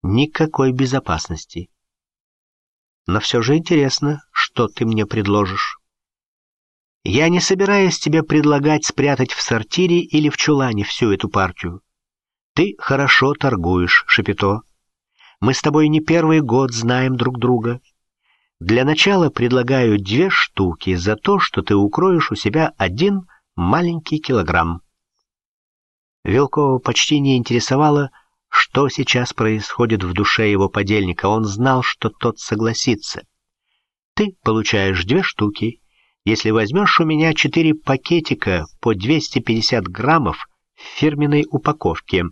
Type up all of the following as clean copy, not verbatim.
никакой безопасности. Но все же интересно, что ты мне предложишь. Я не собираюсь тебе предлагать спрятать в сортире или в чулане всю эту партию. Ты хорошо торгуешь, Шапито. Мы с тобой не первый год знаем друг друга. Для начала предлагаю 2 штуки за то, что ты укроешь у себя 1 маленький килограмм. Вилкова почти не интересовало, что сейчас происходит в душе его подельника. Он знал, что тот согласится. Ты получаешь 2 штуки, если возьмешь у меня 4 пакетика по 250 граммов в фирменной упаковке.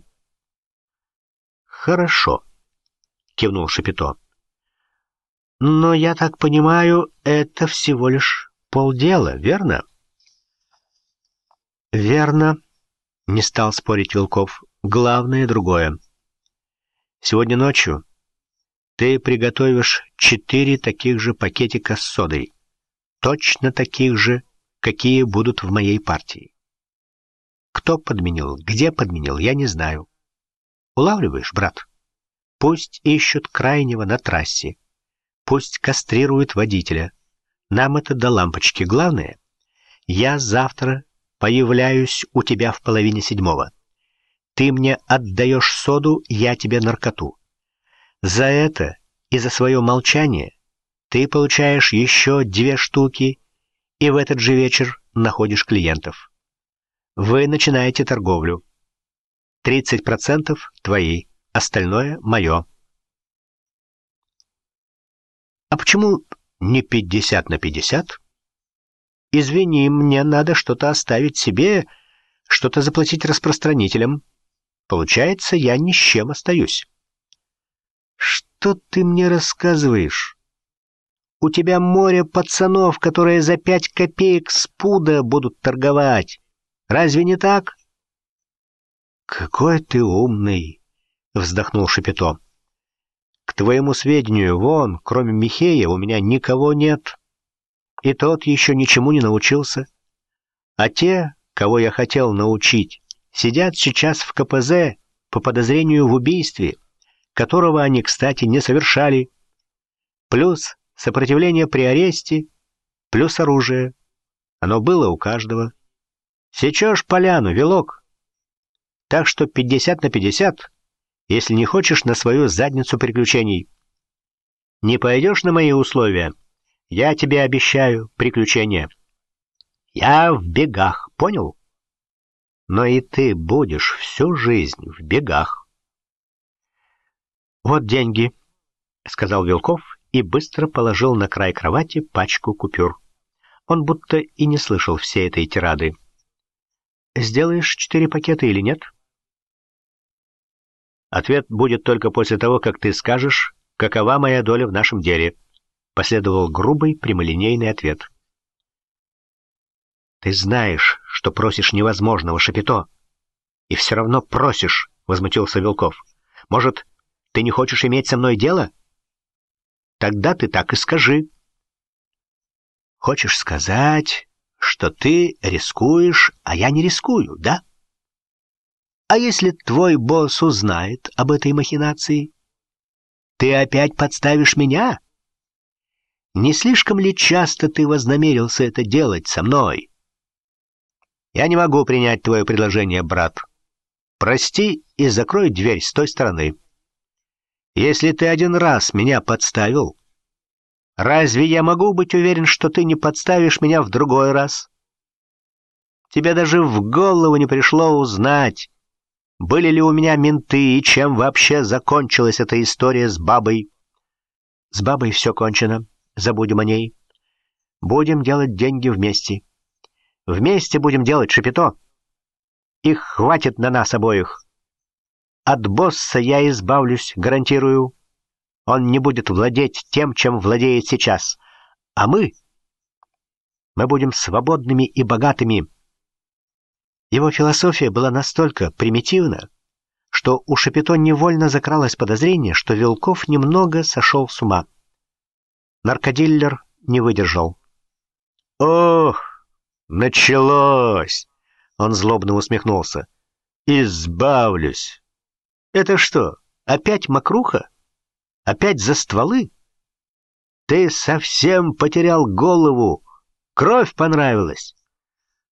Хорошо, кивнул Шапито. Но я так понимаю, это всего лишь полдела, верно? Верно, не стал спорить Вилков. Главное другое. Сегодня ночью ты приготовишь 4 таких же пакетика с содой. Точно таких же, какие будут в моей партии. Кто подменил, где подменил, я не знаю. Улавливаешь, брат? Пусть ищут крайнего на трассе. Пусть кастрируют водителя. Нам это до лампочки. Главное, я завтра появляюсь у тебя в 6:30. Ты мне отдаешь соду, я тебе наркоту. За это и за свое молчание ты получаешь еще 2 штуки и в этот же вечер находишь клиентов. Вы начинаете торговлю. 30% твои, остальное мое. А почему не 50/50? Извини, мне надо что-то оставить себе, что-то заплатить распространителям. Получается, я ни с чем остаюсь. Что ты мне рассказываешь? У тебя море пацанов, которые за 5 копеек с пуда будут торговать. Разве не так? Какой ты умный, вздохнул Шапито. К твоему сведению, вон, кроме Михея, у меня никого нет. И тот еще ничему не научился. А те, кого я хотел научить, сидят сейчас в КПЗ по подозрению в убийстве, которого они, кстати, не совершали. Плюс сопротивление при аресте, плюс оружие. Оно было у каждого. Сечешь поляну, Вилок. Так что 50/50, если не хочешь на свою задницу приключений. Не пойдешь на мои условия, я тебе обещаю приключения. Я в бегах, понял? Но и ты будешь всю жизнь в бегах. Вот деньги, сказал Вилков и быстро положил на край кровати пачку купюр. Он будто и не слышал всей этой тирады. Сделаешь 4 пакета или нет? Ответ будет только после того, как ты скажешь, какова моя доля в нашем деле. Последовал грубый прямолинейный ответ. Ты знаешь, что просишь невозможного, Шапито. И все равно просишь, возмутился Вилков. Может, ты не хочешь иметь со мной дело? Тогда ты так и скажи. Хочешь сказать, что ты рискуешь, а я не рискую, да? А если твой босс узнает об этой махинации? Ты опять подставишь меня? Не слишком ли часто ты вознамерился это делать со мной? Я не могу принять твое предложение, брат. Прости и закрой дверь с той стороны. Если ты один раз меня подставил, разве я могу быть уверен, что ты не подставишь меня в другой раз? Тебе даже в голову не пришло узнать, были ли у меня менты и чем вообще закончилась эта история с бабой. С бабой все кончено, забудем о ней. Будем делать деньги вместе. Вместе будем делать, Шапито. Их хватит на нас обоих. От босса я избавлюсь, гарантирую. Он не будет владеть тем, чем владеет сейчас. А мы будем свободными и богатыми. Его философия была настолько примитивна, что у Шапито невольно закралось подозрение, что Вилков немного сошел с ума. Наркодиллер не выдержал. «Ох, началось!» Он злобно усмехнулся. «Избавлюсь! Это что, Опять мокруха? Опять за стволы? Ты совсем потерял голову. Кровь понравилась.